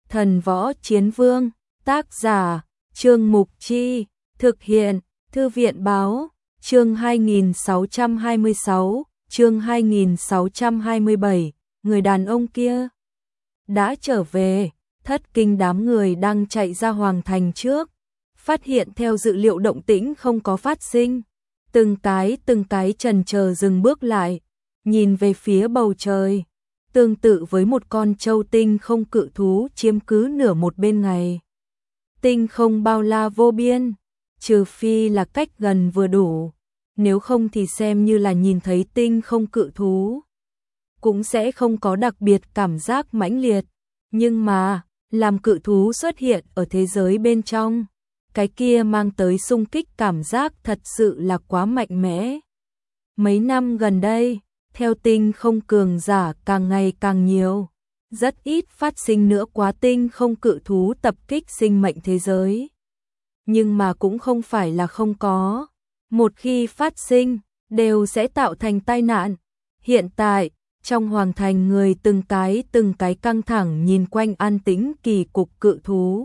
Thần võ chiến vương, tác giả, Trương Mục Chi, thực hiện, Thư viện báo, chương 2626, chương 2627, người đàn ông kia đã trở về. Thất kinh đám người đang chạy ra hoàng thành trước, phát hiện theo dự liệu động tĩnh không có phát sinh, từng cái chần chờ dừng bước lại, nhìn về phía bầu trời, tương tự với một con trâu tinh không cự thú chiếm cứ nửa một bên ngày. Tinh không bao la vô biên, trừ phi là cách gần vừa đủ, nếu không thì xem như là nhìn thấy tinh không cự thú, cũng sẽ không có đặc biệt cảm giác mãnh liệt, nhưng mà làm cự thú xuất hiện ở thế giới bên trong, cái kia mang tới xung kích cảm giác thật sự là quá mạnh mẽ. Mấy năm gần đây, theo tinh không cường giả càng ngày càng nhiều, rất ít phát sinh nữa quá tinh không cự thú tập kích sinh mệnh thế giới. Nhưng mà cũng không phải là không có, một khi phát sinh, đều sẽ tạo thành tai nạn. Hiện tại, trong hoàng thành người từng cái căng thẳng nhìn quanh an tĩnh kỳ cục cự thú.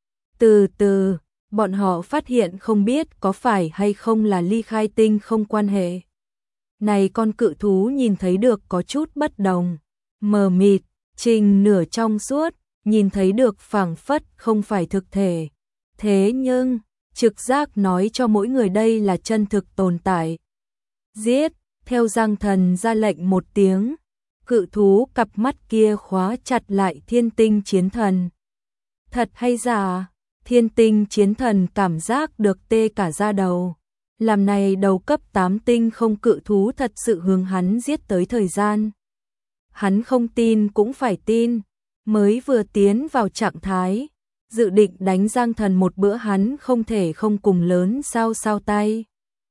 Từ từ, bọn họ phát hiện không biết có phải hay không là ly khai tinh không quan hệ. Này con cự thú nhìn thấy được có chút bất đồng, mờ mịt, trình nửa trong suốt, nhìn thấy được phảng phất không phải thực thể. Thế nhưng, trực giác nói cho mỗi người đây là chân thực tồn tại. Giết, theo Giang Thần ra lệnh một tiếng, cự thú cặp mắt kia khóa chặt lại Thiên Tinh Chiến Thần. Thật hay giả? Thiên Tinh Chiến Thần cảm giác được tê cả da đầu. Làm này đầu cấp 8 tinh không cự thú thật sự hướng hắn giết tới thời gian. Hắn không tin cũng phải tin, mới vừa tiến vào trạng thái, dự định đánh Giang Thần một bữa hắn không thể không cùng lớn sao tay.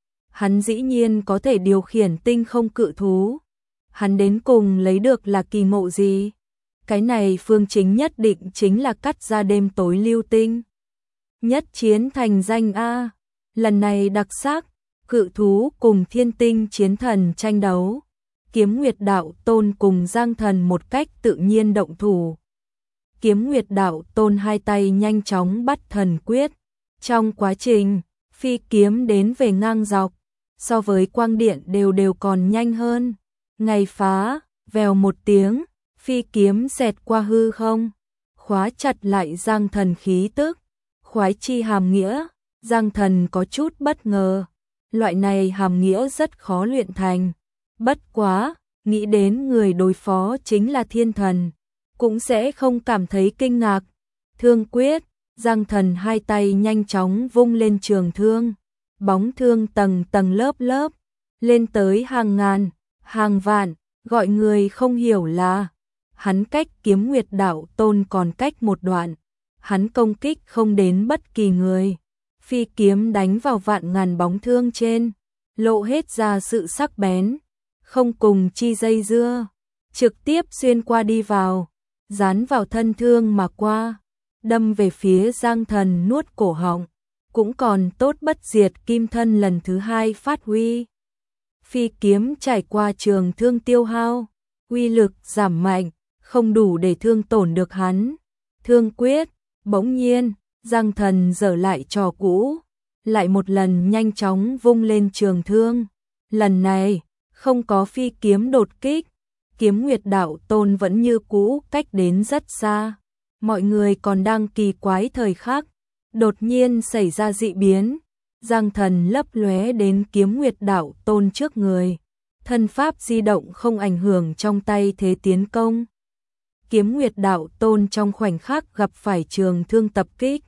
Hắn dĩ nhiên có thể điều khiển tinh không cự thú. Hắn đến cùng lấy được là kỳ ngộ gì? Cái này phương chính nhất định chính là cắt ra đêm tối lưu tinh. Nhất chiến thành danh A. Lần này đặc sắc, cự thú cùng Thiên Tinh Chiến Thần tranh đấu. Kiếm Nguyệt Đạo Tôn cùng Giang Thần một cách tự nhiên động thủ. Kiếm Nguyệt Đạo Tôn hai tay nhanh chóng bắt thần quyết. Trong quá trình, phi kiếm đến về ngang dọc, so với quang điện đều còn nhanh hơn. Ngày phá, vèo một tiếng, phi kiếm xẹt qua hư không, khóa chặt lại Giang Thần khí tức. Khoái chi hàm nghĩa, Giang Thần có chút bất ngờ. Loại này hàm nghĩa rất khó luyện thành. Bất quá, nghĩ đến người đối phó chính là thiên thần, cũng sẽ không cảm thấy kinh ngạc. Thương quyết, Giang Thần hai tay nhanh chóng vung lên trường thương. Bóng thương tầng tầng lớp, lên tới hàng ngàn, hàng vạn, gọi người không hiểu là hắn cách Kiếm Nguyệt Đạo Tôn còn cách một đoạn. Hắn công kích không đến bất kỳ người. Phi kiếm đánh vào vạn ngàn bóng thương trên, lộ hết ra sự sắc bén, không cùng chi dây dưa, trực tiếp xuyên qua đi vào, dán vào thân thương mà qua, đâm về phía Giang Thần nuốt cổ họng, cũng còn tốt bất diệt kim thân lần thứ hai phát huy. Phi kiếm trải qua trường thương tiêu hao, uy lực giảm mạnh, không đủ để thương tổn được hắn. Thương quyết, bỗng nhiên, Giang Thần dở lại trò cũ, lại một lần nhanh chóng vung lên trường thương. Lần này, không có phi kiếm đột kích, Kiếm Nguyệt Đạo Tôn vẫn như cũ cách đến rất xa. Mọi người còn đang kỳ quái thời khắc, đột nhiên xảy ra dị biến. Giang Thần lấp lóe đến Kiếm Nguyệt Đạo Tôn trước người, thân pháp di động không ảnh hưởng trong tay thế tiến công. Kiếm Nguyệt Đạo Tôn trong khoảnh khắc gặp phải trường thương tập kích.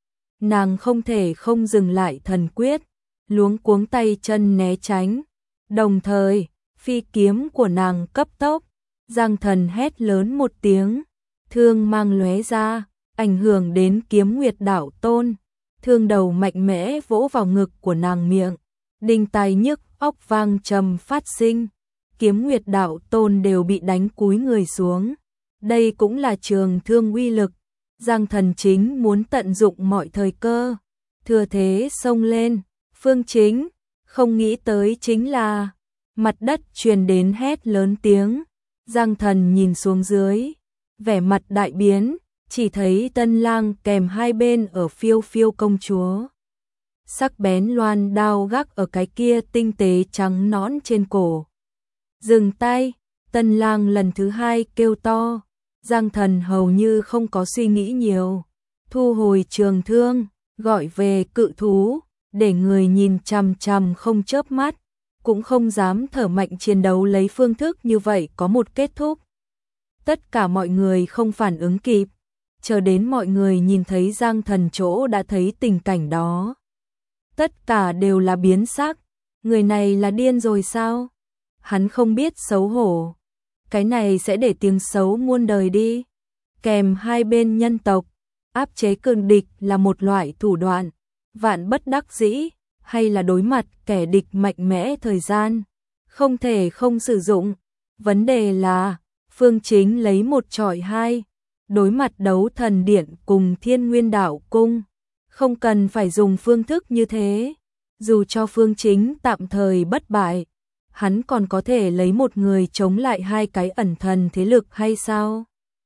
Nàng không thể không dừng lại thần quyết, luống cuống tay chân né tránh. Đồng thời, phi kiếm của nàng cấp tốc, Giang Thần hét lớn một tiếng, thương mang lóe ra, ảnh hưởng đến Kiếm Nguyệt Đạo Tôn. Thương đầu mạnh mẽ vỗ vào ngực của nàng miệng, đinh tai nhức óc vang trầm phát sinh. Kiếm Nguyệt Đạo Tôn đều bị đánh cúi người xuống. Đây cũng là trường thương uy lực. Giang Thần chính muốn tận dụng mọi thời cơ, thừa thế xông lên. Phương Chính, không nghĩ tới chính là mặt đất truyền đến hét lớn tiếng. Giang Thần nhìn xuống dưới, vẻ mặt đại biến, chỉ thấy Tân Lang kèm hai bên ở phiêu phiêu công chúa. Sắc bén loan đao gác ở cái kia tinh tế trắng nõn trên cổ. Dừng tay, Tân Lang lần thứ hai kêu to. Giang Thần hầu như không có suy nghĩ nhiều, thu hồi trường thương, gọi về cự thú, để người nhìn chằm chằm không chớp mắt, cũng không dám thở mạnh chiến đấu lấy phương thức như vậy có một kết thúc. Tất cả mọi người không phản ứng kịp, chờ đến mọi người nhìn thấy Giang Thần chỗ đã thấy tình cảnh đó. Tất cả đều là biến sắc, người này là điên rồi sao? Hắn không biết xấu hổ. Cái này sẽ để tiếng xấu muôn đời đi. Kèm hai bên nhân tộc, áp chế cường địch là một loại thủ đoạn, vạn bất đắc dĩ, hay là đối mặt kẻ địch mạnh mẽ thời gian, không thể không sử dụng. Vấn đề là, Phương Chính lấy một chọi hai, đối mặt đấu thần điện cùng Thiên Nguyên Đạo Cung, không cần phải dùng phương thức như thế. Dù cho Phương Chính tạm thời bất bại, hắn còn có thể lấy một người chống lại hai cái ẩn thần thế lực hay sao?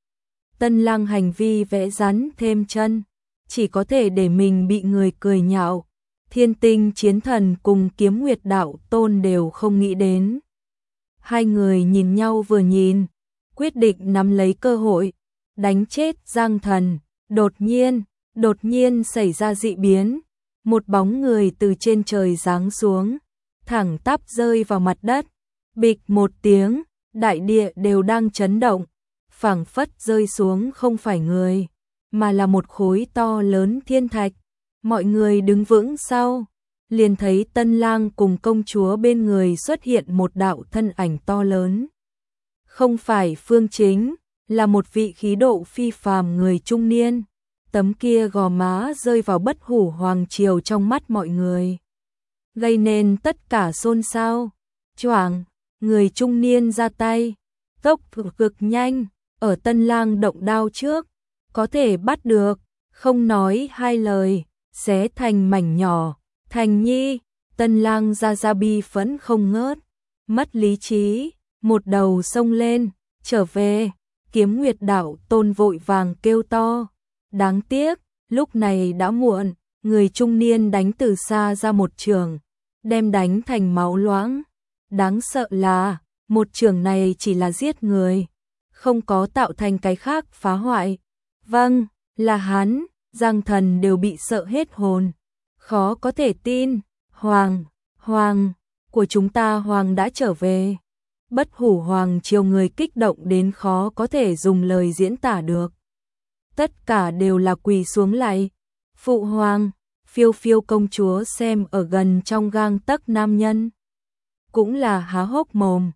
Tân Lang hành vi vẽ rắn thêm chân, chỉ có thể để mình bị người cười nhạo. Thiên Tinh Chiến Thần cùng Kiếm Nguyệt Đạo Tôn đều không nghĩ đến. Hai người nhìn nhau vừa nhìn, quyết định nắm lấy cơ hội, đánh chết Giang Thần. Đột nhiên xảy ra dị biến, một bóng người từ trên trời giáng xuống, thẳng tắp rơi vào mặt đất. Bịch một tiếng, đại địa đều đang chấn động, phảng phất rơi xuống không phải người, mà là một khối to lớn thiên thạch. Mọi người đứng vững sau, liền thấy Tân Lang cùng công chúa bên người xuất hiện một đạo thân ảnh to lớn. Không phải Phương Chính, là một vị khí độ phi phàm người trung niên. Tấm kia gò má rơi vào Bất Hủ Hoàng Triều trong mắt mọi người, gây nên tất cả xôn xao. Choảng, người trung niên ra tay, tốc độ cực nhanh, ở Tân Lang động đao trước, có thể bắt được, không nói hai lời, xé thành mảnh nhỏ. Thành Nhi, Tân Lang ra bi phẫn không ngớt, mất lý trí, một đầu xông lên, trở về. Kiếm Nguyệt Đạo Tôn vội vàng kêu to. Đáng tiếc, lúc này đã muộn, người trung niên đánh từ xa ra một trường, đem đánh thành máu loãng. Đáng sợ là, một trường này chỉ là giết người, không có tạo thành cái khác phá hoại. Vâng, là hắn. Giang Thần đều bị sợ hết hồn. Khó có thể tin, Hoàng của chúng ta Hoàng đã trở về. Bất Hủ Hoàng Triều người kích động đến khó có thể dùng lời diễn tả được. Tất cả đều là quỳ xuống lại. Phụ Hoàng, phiêu phiêu công chúa xem ở gần trong gang tấc nam nhân, cũng là há hốc mồm.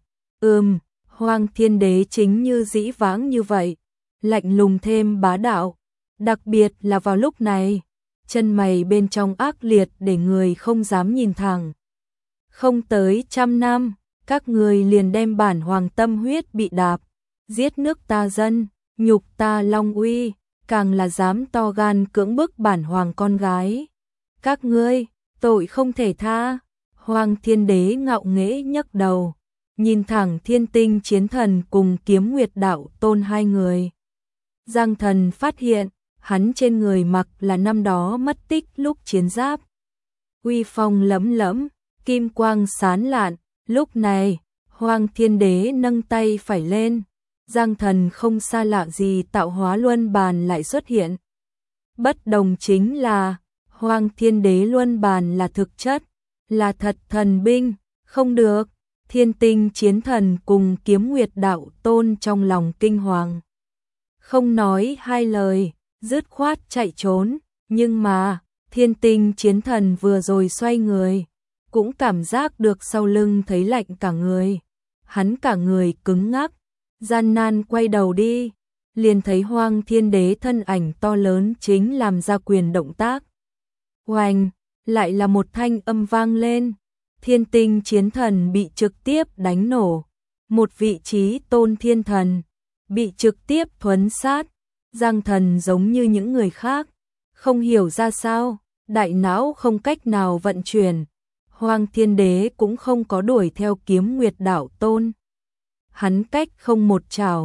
Hoàng Thiên Đế chính như dĩ vãng như vậy, lạnh lùng thêm bá đạo, đặc biệt là vào lúc này, chân mày bên trong ác liệt để người không dám nhìn thẳng. Không tới 100 năm, các người liền đem bản hoàng tâm huyết bị đạp, giết nước ta dân, nhục ta long uy, càng là dám to gan cưỡng bức bản hoàng con gái. Các ngươi, tội không thể tha. Hoàng Thiên Đế ngạo nghễ nhấc đầu, nhìn thẳng Thiên Tinh Chiến Thần cùng Kiếm Nguyệt Đạo Tôn hai người. Giang Thần phát hiện, hắn trên người mặc là năm đó mất tích lúc chiến giáp. Uy phong lẫm lẫm, kim quang sáng lạn. Lúc này, Hoàng Thiên Đế nâng tay phải lên, Giang Thần không xa lạ gì tạo hóa luân bàn lại xuất hiện. Bất đồng chính là, Hoàng Thiên Đế luân bàn là thực chất, là thật thần binh, không được. Thiên Tinh Chiến Thần cùng Kiếm Nguyệt Đạo Tôn trong lòng kinh hoàng, không nói hai lời, dứt khoát chạy trốn. Nhưng mà, Thiên Tinh Chiến Thần vừa rồi xoay người, cũng cảm giác được sau lưng thấy lạnh cả người. Hắn cả người cứng ngắc, gian nan quay đầu đi, liền thấy Hoàng Thiên Đế thân ảnh to lớn chính làm ra quyền động tác. Oanh, lại là một thanh âm vang lên. Thiên Tinh Chiến Thần bị trực tiếp đánh nổ, một vị trí tôn thiên thần bị trực tiếp thuấn sát. Giang Thần giống như những người khác, không hiểu ra sao, đại não không cách nào vận chuyển. Hoàng Thiên Đế cũng không có đuổi theo Kiếm Nguyệt Đạo Tôn. Hắn cách không một trảo,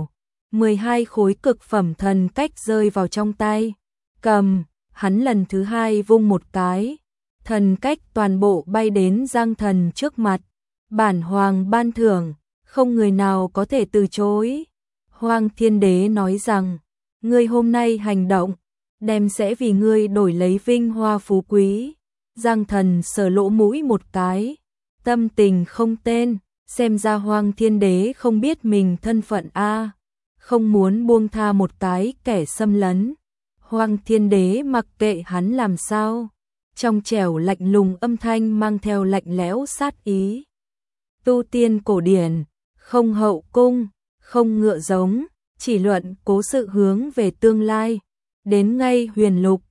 12 khối cực phẩm thần cách rơi vào trong tay. Cầm, hắn lần thứ hai vung một cái. Thần cách toàn bộ bay đến Giang Thần trước mặt. Bản hoàng ban thưởng, không người nào có thể từ chối. Hoang Thiên Đế nói rằng, ngươi hôm nay hành động, đem sẽ vì ngươi đổi lấy vinh hoa phú quý. Giang Thần sờ lỗ mũi một cái, tâm tình không tên, xem ra Hoang Thiên Đế không biết mình thân phận a, không muốn buông tha một cái kẻ xâm lấn. Hoang Thiên Đế mặc kệ hắn làm sao, trong trẻo lạnh lùng âm thanh mang theo lạnh lẽo sát ý. Tu tiên cổ điển, không hậu cung, không ngựa giống, chỉ luận cố sự hướng về tương lai. Đến ngay Huyền Lục,